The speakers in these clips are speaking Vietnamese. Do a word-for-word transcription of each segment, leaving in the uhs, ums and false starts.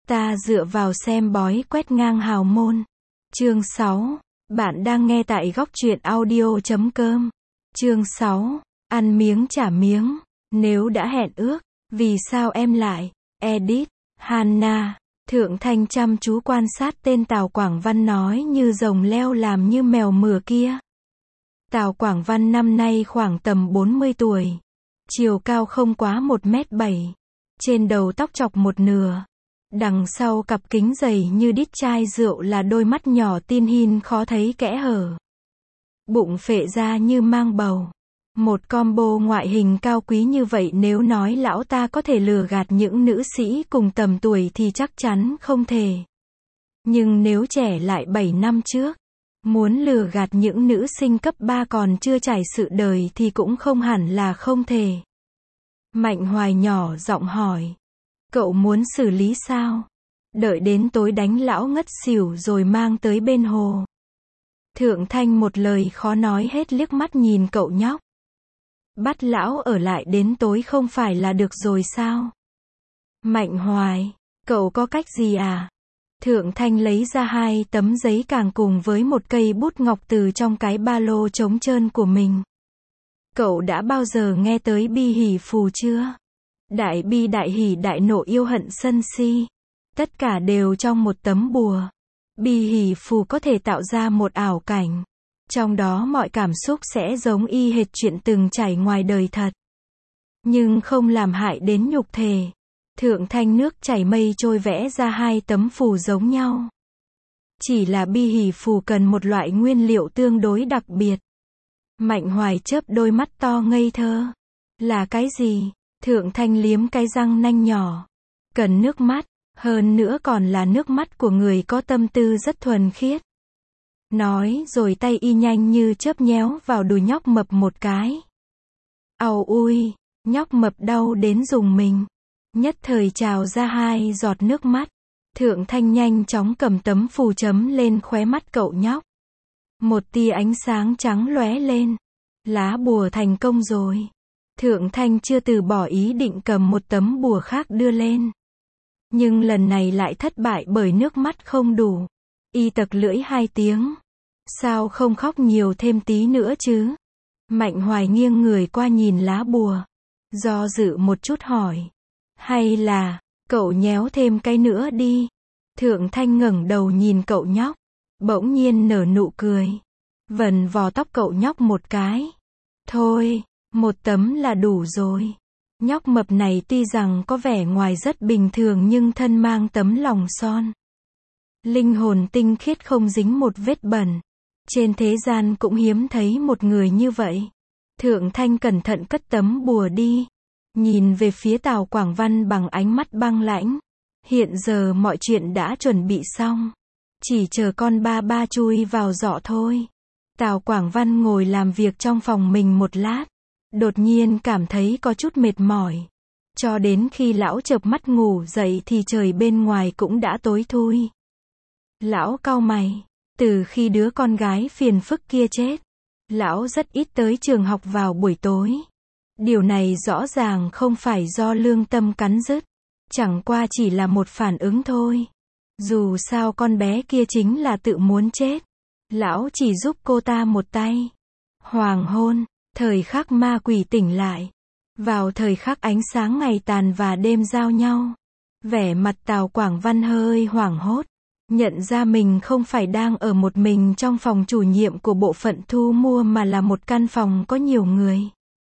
Ta dựa vào xem bói quét ngang hào môn. Chương sáu. Bạn đang nghe tại góc truyện audio chấm com. Chương sáu. Ăn miếng trả miếng. Nếu đã hẹn ước, vì sao em lại? Edit. Hannah. Thượng Thanh chăm chú quan sát tên Tào Quảng Văn nói như rồng leo làm như mèo mửa kia. Tào Quảng Văn năm nay khoảng tầm bốn mươi tuổi. Chiều cao không quá một mét bảy. Trên đầu tóc chọc một nửa. Đằng sau cặp kính dày như đít chai rượu là đôi mắt nhỏ tin hin khó thấy kẽ hở. Bụng phệ ra như mang bầu. Một combo ngoại hình cao quý như vậy nếu nói lão ta có thể lừa gạt những nữ sĩ cùng tầm tuổi thì chắc chắn không thể. Nhưng nếu trẻ lại bảy năm trước, muốn lừa gạt những nữ sinh cấp ba còn chưa trải sự đời thì cũng không hẳn là không thể. Mạnh Hoài nhỏ giọng hỏi. Cậu muốn xử lý sao? Đợi đến tối đánh lão ngất xỉu rồi mang tới bên hồ. Thượng Thanh một lời khó nói hết liếc mắt nhìn cậu nhóc. Bắt lão ở lại đến tối không phải là được rồi sao? Mạnh Hoài, cậu có cách gì à? Thượng Thanh lấy ra hai tấm giấy càng cùng với một cây bút ngọc từ trong cái ba lô trống trơn của mình. Cậu đã bao giờ nghe tới bi hỷ phù chưa? Đại bi đại hỷ đại nộ yêu hận sân si. Tất cả đều trong một tấm bùa. Bi hỷ phù có thể tạo ra một ảo cảnh. Trong đó mọi cảm xúc sẽ giống y hệt chuyện từng trải ngoài đời thật. Nhưng không làm hại đến nhục thể. Thượng Thanh nước chảy mây trôi vẽ ra hai tấm phù giống nhau. Chỉ là bi hỷ phù cần một loại nguyên liệu tương đối đặc biệt. Mạnh Hoài chớp đôi mắt to ngây thơ. Là cái gì? Thượng Thanh liếm cái răng nanh nhỏ. Cần nước mắt, hơn nữa còn là nước mắt của người có tâm tư rất thuần khiết. Nói rồi tay y nhanh như chớp nhéo vào đùi nhóc mập một cái. Àu ui, nhóc mập đau đến rùng mình. Nhất thời trào ra hai giọt nước mắt. Thượng Thanh nhanh chóng cầm tấm phù chấm lên khóe mắt cậu nhóc. Một tia ánh sáng trắng lóe lên. Lá bùa thành công rồi. Thượng Thanh chưa từ bỏ ý định cầm một tấm bùa khác đưa lên. Nhưng lần này lại thất bại bởi nước mắt không đủ. Y tặc lưỡi hai tiếng. Sao không khóc nhiều thêm tí nữa chứ? Mạnh Hoài nghiêng người qua nhìn lá bùa. Do dự một chút hỏi. Hay là, cậu nhéo thêm cái nữa đi. Thượng Thanh ngẩng đầu nhìn cậu nhóc. Bỗng nhiên nở nụ cười. Vần vò tóc cậu nhóc một cái. Thôi, một tấm là đủ rồi. Nhóc mập này tuy rằng có vẻ ngoài rất bình thường nhưng thân mang tấm lòng son. Linh hồn tinh khiết không dính một vết bẩn. Trên thế gian cũng hiếm thấy một người như vậy. Thượng Thanh cẩn thận cất tấm bùa đi. Nhìn về phía Tào Quảng Văn bằng ánh mắt băng lãnh. Hiện giờ mọi chuyện đã chuẩn bị xong. Chỉ chờ con ba ba chui vào giỏ thôi. Tào Quảng Văn ngồi làm việc trong phòng mình một lát. Đột nhiên cảm thấy có chút mệt mỏi. Cho đến khi lão chợp mắt ngủ dậy thì trời bên ngoài cũng đã tối thui. Lão cau mày. Từ khi đứa con gái phiền phức kia chết, lão rất ít tới trường học vào buổi tối. Điều này rõ ràng không phải do lương tâm cắn rứt. Chẳng qua chỉ là một phản ứng thôi. Dù sao con bé kia chính là tự muốn chết. Lão chỉ giúp cô ta một tay. Hoàng hôn. Thời khắc ma quỷ tỉnh lại. Vào thời khắc ánh sáng ngày tàn và đêm giao nhau. Vẻ mặt Tào Quảng Văn hơi hoảng hốt. Nhận ra mình không phải đang ở một mình trong phòng chủ nhiệm của bộ phận thu mua mà là một căn phòng có nhiều người.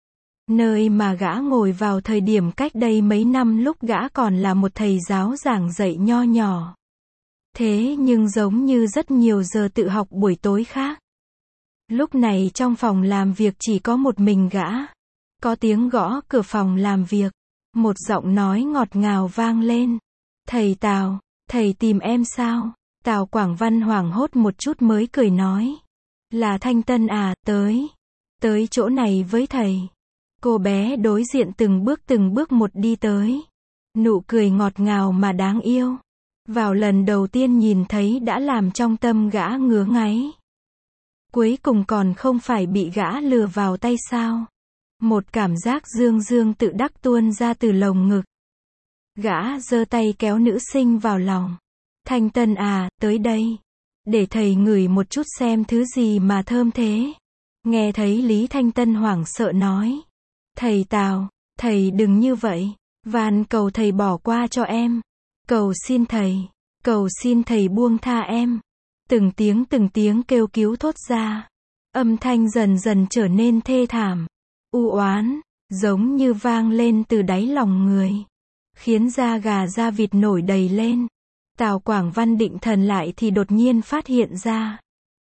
Nơi mà gã ngồi vào thời điểm cách đây mấy năm lúc gã còn là một thầy giáo giảng dạy nho nhỏ. Thế nhưng giống như rất nhiều giờ tự học buổi tối khác. Lúc này trong phòng làm việc chỉ có một mình gã. Có tiếng gõ cửa phòng làm việc. Một giọng nói ngọt ngào vang lên. Thầy Tào, thầy tìm em sao? Tào Quảng Văn hoảng hốt một chút mới cười nói. Là Thanh Tân à, tới. Tới chỗ này với thầy. Cô bé đối diện từng bước từng bước một đi tới. Nụ cười ngọt ngào mà đáng yêu. Vào lần đầu tiên nhìn thấy đã làm trong tâm gã ngứa ngáy. Cuối cùng còn không phải bị gã lừa vào tay sao? Một cảm giác dương dương tự đắc tuôn ra từ lồng ngực. Gã giơ tay kéo nữ sinh vào lòng. Thanh Tân à, tới đây. Để thầy ngửi một chút xem thứ gì mà thơm thế. Nghe thấy Lý Thanh Tân hoảng sợ nói. Thầy Tào, thầy đừng như vậy. Van cầu thầy bỏ qua cho em. Cầu xin thầy. Cầu xin thầy buông tha em. Từng tiếng từng tiếng kêu cứu thốt ra. Âm thanh dần dần trở nên thê thảm. U oán, giống như vang lên từ đáy lòng người. Khiến da gà da vịt nổi đầy lên. Tào Quảng Văn định thần lại thì đột nhiên phát hiện ra.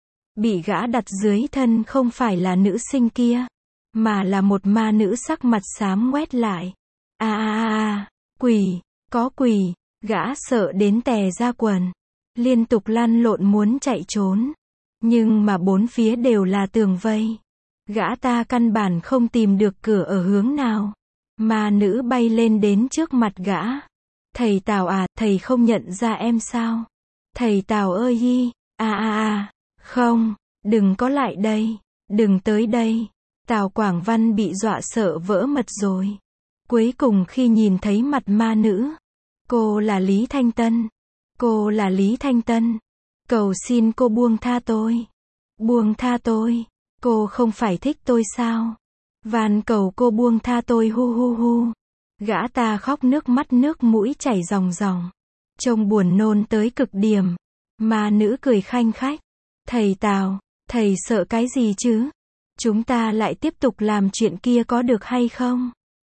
Bị gã đặt dưới thân không phải là nữ sinh kia. Mà là một ma nữ sắc mặt xám ngoét lại. À à à, quỷ, có quỷ, gã sợ đến tè ra quần. Liên tục lăn lộn muốn chạy trốn. Nhưng mà bốn phía đều là tường vây. Gã ta căn bản không tìm được cửa ở hướng nào. Ma nữ bay lên đến trước mặt gã. Thầy Tào à, thầy không nhận ra em sao? Thầy Tào ơi hi, à à à, không, đừng có lại đây, đừng tới đây. Tào Quảng Văn bị dọa sợ vỡ mật rồi. Cuối cùng khi nhìn thấy mặt ma nữ, cô là Lý Thanh Tân. Cô là Lý Thanh Tân. Cầu xin cô buông tha tôi. Buông tha tôi. Cô không phải thích tôi sao? Van cầu cô buông tha tôi hu hu hu. Gã ta khóc nước mắt nước mũi chảy ròng ròng. Trông buồn nôn tới cực điểm. Ma nữ cười khanh khách. Thầy Tào, thầy sợ cái gì chứ? Chúng ta lại tiếp tục làm chuyện kia có được hay không?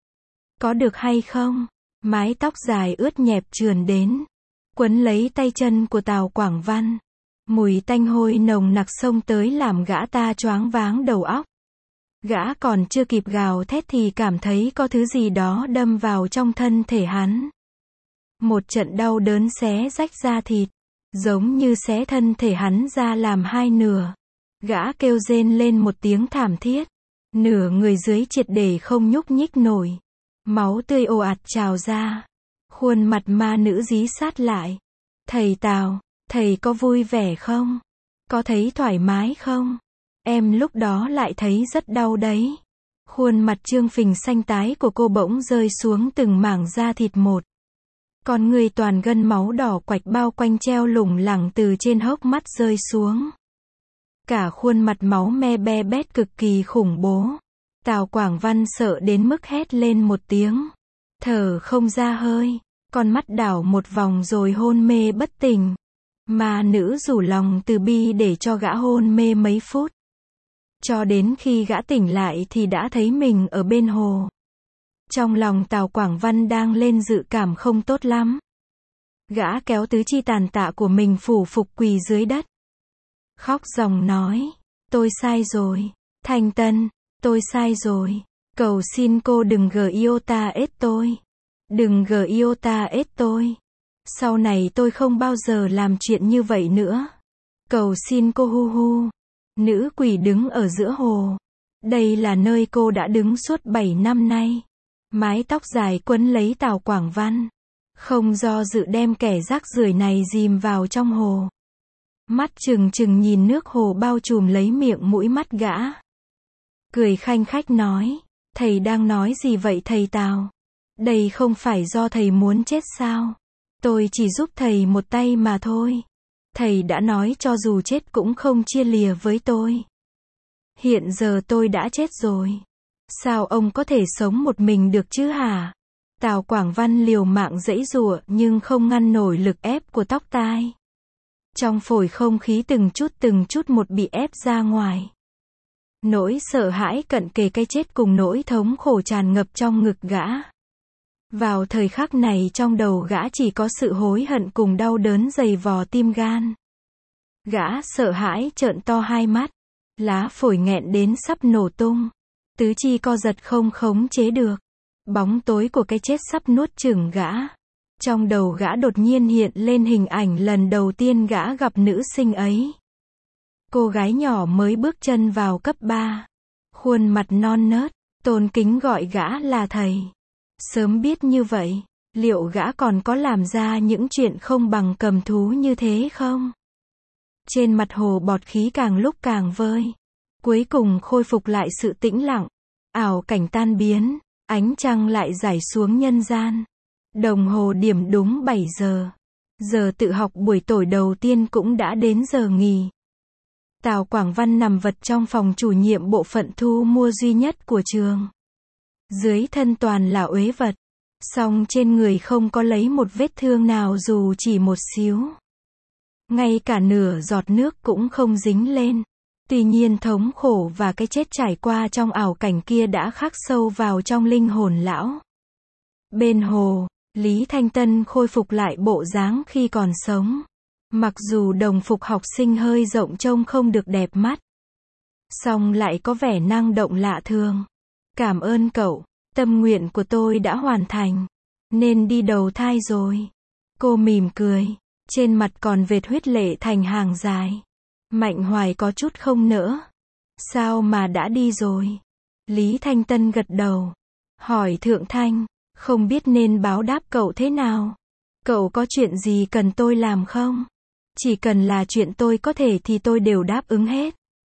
Có được hay không? Mái tóc dài ướt nhẹp trườn đến. Quấn lấy tay chân của Tào Quảng Văn. Mùi tanh hôi nồng nặc xông tới làm gã ta choáng váng đầu óc. Gã còn chưa kịp gào thét thì cảm thấy có thứ gì đó đâm vào trong thân thể hắn. Một trận đau đớn xé rách da thịt, giống như xé thân thể hắn ra làm hai nửa. Gã kêu rên lên một tiếng thảm thiết. Nửa người dưới triệt để không nhúc nhích nổi. Máu tươi ồ ạt trào ra. Khuôn mặt ma nữ dí sát lại. Thầy Tào, thầy có vui vẻ không? Có thấy thoải mái không? Em lúc đó lại thấy rất đau đấy. Khuôn mặt trương phình xanh tái của cô bỗng rơi xuống từng mảng da thịt một. Con người toàn gân máu đỏ quạch bao quanh treo lủng lẳng từ trên hốc mắt rơi xuống. Cả khuôn mặt máu me be bét cực kỳ khủng bố. Tào Quảng Văn sợ đến mức hét lên một tiếng. Thở không ra hơi. Con mắt đảo một vòng rồi hôn mê bất tỉnh. Ma nữ rủ lòng từ bi để cho gã hôn mê mấy phút. Cho đến khi gã tỉnh lại thì đã thấy mình ở bên hồ. Trong lòng Tào Quảng Văn đang lên dự cảm không tốt lắm. Gã kéo tứ chi tàn tạ của mình phủ phục quỳ dưới đất. Khóc ròng nói. Tôi sai rồi. Thanh Tân, tôi sai rồi. Cầu xin cô đừng gờ iota ết tôi. Đừng gờ iota ết tôi. Sau này tôi không bao giờ làm chuyện như vậy nữa. Cầu xin cô hu hu. Nữ quỷ đứng ở giữa hồ. Đây là nơi cô đã đứng suốt bảy năm nay. Mái tóc dài quấn lấy Tào Quảng Văn. Không do dự đem kẻ rác rưởi này dìm vào trong hồ. Mắt trừng trừng nhìn nước hồ bao trùm lấy miệng mũi mắt gã. Cười khanh khách nói. Thầy đang nói gì vậy thầy Tào? Đây không phải do thầy muốn chết sao? Tôi chỉ giúp thầy một tay mà thôi. Thầy đã nói cho dù chết cũng không chia lìa với tôi. Hiện giờ tôi đã chết rồi. Sao ông có thể sống một mình được chứ hả? Tào Quảng Văn liều mạng giãy giụa nhưng không ngăn nổi lực ép của tóc tai. Trong phổi không khí từng chút từng chút một bị ép ra ngoài. Nỗi sợ hãi cận kề cái chết cùng nỗi thống khổ tràn ngập trong ngực gã. Vào thời khắc này trong đầu gã chỉ có sự hối hận cùng đau đớn dày vò tim gan. Gã sợ hãi trợn to hai mắt. Lá phổi nghẹn đến sắp nổ tung. Tứ chi co giật không khống chế được. Bóng tối của cái chết sắp nuốt chửng gã. Trong đầu gã đột nhiên hiện lên hình ảnh lần đầu tiên gã gặp nữ sinh ấy. Cô gái nhỏ mới bước chân vào cấp ba. Khuôn mặt non nớt, tôn kính gọi gã là thầy. Sớm biết như vậy, liệu gã còn có làm ra những chuyện không bằng cầm thú như thế không? Trên mặt hồ bọt khí càng lúc càng vơi. Cuối cùng khôi phục lại sự tĩnh lặng. Ảo cảnh tan biến, ánh trăng lại rải xuống nhân gian. Đồng hồ điểm đúng bảy giờ. Giờ tự học buổi tối đầu tiên cũng đã đến giờ nghỉ. Tào Quảng Văn nằm vật trong phòng chủ nhiệm bộ phận thu mua duy nhất của trường. Dưới thân toàn là uế vật. Song trên người không có lấy một vết thương nào dù chỉ một xíu. Ngay cả nửa giọt nước cũng không dính lên. Tuy nhiên thống khổ và cái chết trải qua trong ảo cảnh kia đã khắc sâu vào trong linh hồn lão. Bên hồ, Lý Thanh Tân khôi phục lại bộ dáng khi còn sống. Mặc dù đồng phục học sinh hơi rộng trông không được đẹp mắt, song lại có vẻ năng động lạ thường. Cảm ơn cậu, tâm nguyện của tôi đã hoàn thành. Nên đi đầu thai rồi. Cô mỉm cười, trên mặt còn vệt huyết lệ thành hàng dài. Mạnh Hoài có chút không nỡ. Sao mà đã đi rồi? Lý Thanh Tân gật đầu. Hỏi Thượng Thanh, không biết nên báo đáp cậu thế nào? Cậu có chuyện gì cần tôi làm không? Chỉ cần là chuyện tôi có thể thì tôi đều đáp ứng hết.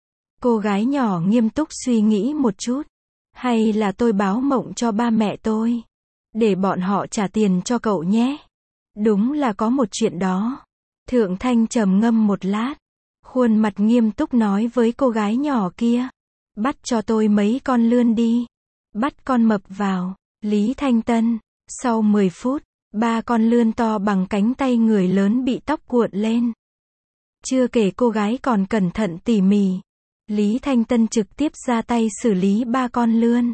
Cô gái nhỏ nghiêm túc suy nghĩ một chút. Hay là tôi báo mộng cho ba mẹ tôi, để bọn họ trả tiền cho cậu nhé. Đúng là có một chuyện đó. Thượng Thanh trầm ngâm một lát. Khuôn mặt nghiêm túc nói với cô gái nhỏ kia. Bắt cho tôi mấy con lươn đi. Bắt con mập vào. Lý Thanh Tân. Sau mười phút, ba con lươn to bằng cánh tay người lớn bị tóc cuộn lên. Chưa kể cô gái còn cẩn thận tỉ mỉ. Lý Thanh Tân trực tiếp ra tay xử lý ba con lươn.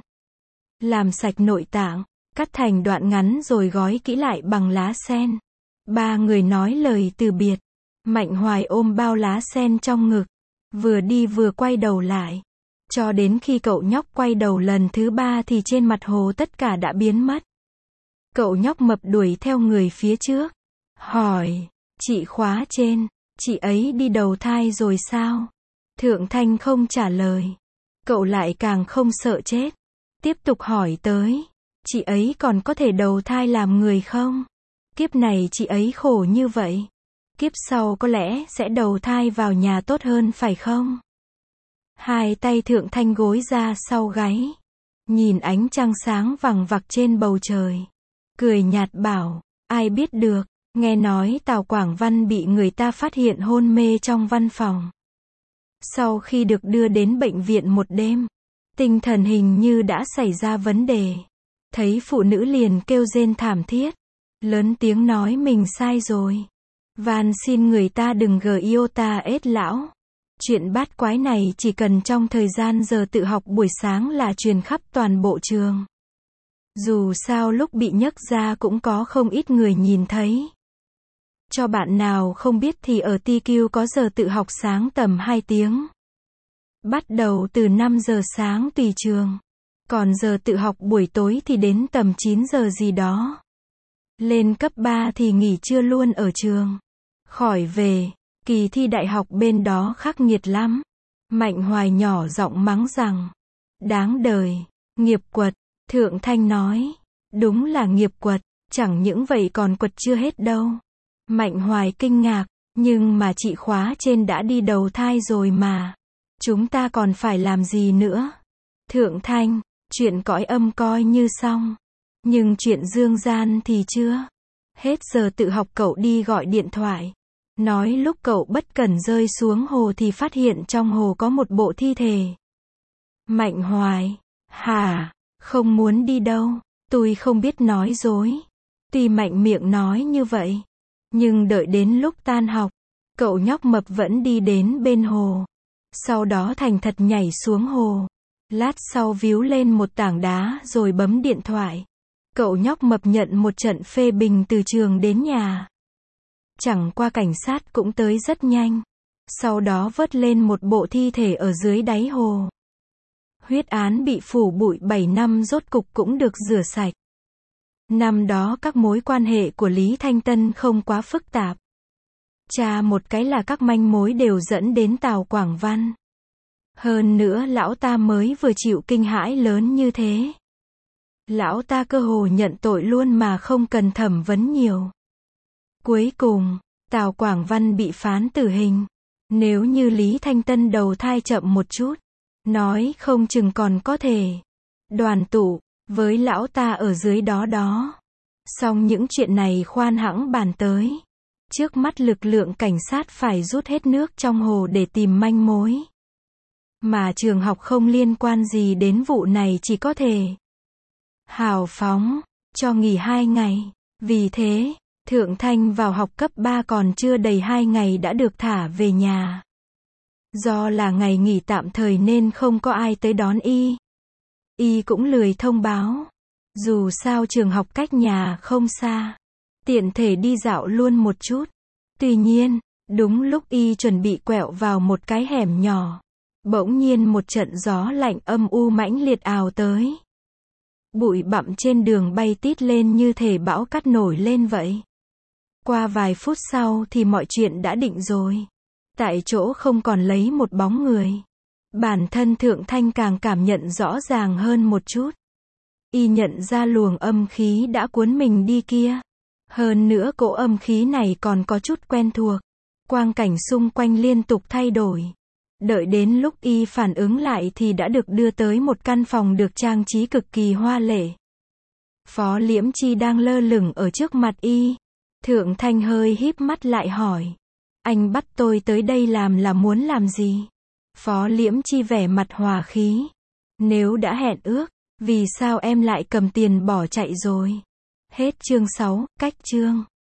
Làm sạch nội tạng, cắt thành đoạn ngắn rồi gói kỹ lại bằng lá sen. Ba người nói lời từ biệt. Mạnh Hoài ôm bao lá sen trong ngực. Vừa đi vừa quay đầu lại. Cho đến khi cậu nhóc quay đầu lần thứ ba thì trên mặt hồ tất cả đã biến mất. Cậu nhóc mập đuổi theo người phía trước. Hỏi, chị khóa trên, chị ấy đi đầu thai rồi sao? Thượng Thanh không trả lời. Cậu lại càng không sợ chết. Tiếp tục hỏi tới, chị ấy còn có thể đầu thai làm người không? Kiếp này chị ấy khổ như vậy. Kiếp sau có lẽ sẽ đầu thai vào nhà tốt hơn phải không? Hai tay Thượng Thanh gối ra sau gáy. Nhìn ánh trăng sáng vằng vặc trên bầu trời. Cười nhạt bảo, ai biết được, nghe nói Tào Quảng Văn bị người ta phát hiện hôn mê trong văn phòng. Sau khi được đưa đến bệnh viện một đêm, tinh thần hình như đã xảy ra vấn đề. Thấy phụ nữ liền kêu rên thảm thiết. Lớn tiếng nói mình sai rồi. Van xin người ta đừng gờ iota ết lão. Chuyện bát quái này chỉ cần trong thời gian giờ tự học buổi sáng là truyền khắp toàn bộ trường. Dù sao lúc bị nhấc ra cũng có không ít người nhìn thấy. Cho bạn nào không biết thì ở tê quy có giờ tự học sáng tầm hai tiếng. Bắt đầu từ năm giờ sáng tùy trường. Còn giờ tự học buổi tối thì đến tầm chín giờ gì đó. Lên cấp ba thì nghỉ trưa luôn ở trường. Khỏi về, kỳ thi đại học bên đó khắc nghiệt lắm. Mạnh Hoài nhỏ giọng mắng rằng, đáng đời, nghiệp quật. Thượng Thanh nói, đúng là nghiệp quật, chẳng những vậy còn quật chưa hết đâu. Mạnh Hoài kinh ngạc, nhưng mà chị khóa trên đã đi đầu thai rồi mà. Chúng ta còn phải làm gì nữa? Thượng Thanh, chuyện cõi âm coi như xong. Nhưng chuyện dương gian thì chưa. Hết giờ tự học cậu đi gọi điện thoại. Nói lúc cậu bất cẩn rơi xuống hồ thì phát hiện trong hồ có một bộ thi thể. Mạnh Hoài, hả? Không muốn đi đâu. Tôi không biết nói dối. Tuy mạnh miệng nói như vậy. Nhưng đợi đến lúc tan học, cậu nhóc mập vẫn đi đến bên hồ. Sau đó thành thật nhảy xuống hồ. Lát sau víu lên một tảng đá rồi bấm điện thoại. Cậu nhóc mập nhận một trận phê bình từ trường đến nhà. Chẳng qua cảnh sát cũng tới rất nhanh. Sau đó vớt lên một bộ thi thể ở dưới đáy hồ. Huyết án bị phủ bụi bảy năm rốt cục cũng được rửa sạch. Năm đó các mối quan hệ của Lý Thanh Tân không quá phức tạp. Tra một cái là các manh mối đều dẫn đến Tào Quảng Văn. Hơn nữa lão ta mới vừa chịu kinh hãi lớn như thế. Lão ta cơ hồ nhận tội luôn mà không cần thẩm vấn nhiều. Cuối cùng, Tào Quảng Văn bị phán tử hình. Nếu như Lý Thanh Tân đầu thai chậm một chút, nói không chừng còn có thể đoàn tụ với lão ta ở dưới đó đó. Song những chuyện này khoan hãng bàn tới. Trước mắt lực lượng cảnh sát phải rút hết nước trong hồ để tìm manh mối. Mà trường học không liên quan gì đến vụ này, chỉ có thể hào phóng cho nghỉ hai ngày. Vì thế, Thượng Thanh vào học cấp ba còn chưa đầy hai ngày đã được thả về nhà. Do là ngày nghỉ tạm thời nên không có ai tới đón y. Y cũng lười thông báo. Dù sao trường học cách nhà không xa, tiện thể đi dạo luôn một chút. Tuy nhiên, đúng lúc y chuẩn bị quẹo vào một cái hẻm nhỏ, bỗng nhiên một trận gió lạnh âm u mãnh liệt ào tới. Bụi bặm trên đường bay tít lên như thể bão cát nổi lên vậy. Qua vài phút sau thì mọi chuyện đã định rồi. Tại chỗ không còn lấy một bóng người. Bản thân Thượng Thanh càng cảm nhận rõ ràng hơn một chút. Y nhận ra luồng âm khí đã cuốn mình đi kia. Hơn nữa cỗ âm khí này còn có chút quen thuộc. Quang cảnh xung quanh liên tục thay đổi. Đợi đến lúc y phản ứng lại thì đã được đưa tới một căn phòng được trang trí cực kỳ hoa lệ. Phó Liễm Chi đang lơ lửng ở trước mặt y. Thượng Thanh hơi híp mắt lại hỏi. Anh bắt tôi tới đây làm là muốn làm gì? Phó Liễm Chi vẻ mặt hòa khí. Nếu đã hẹn ước, vì sao em lại cầm tiền bỏ chạy rồi? Hết chương sáu, cách chương.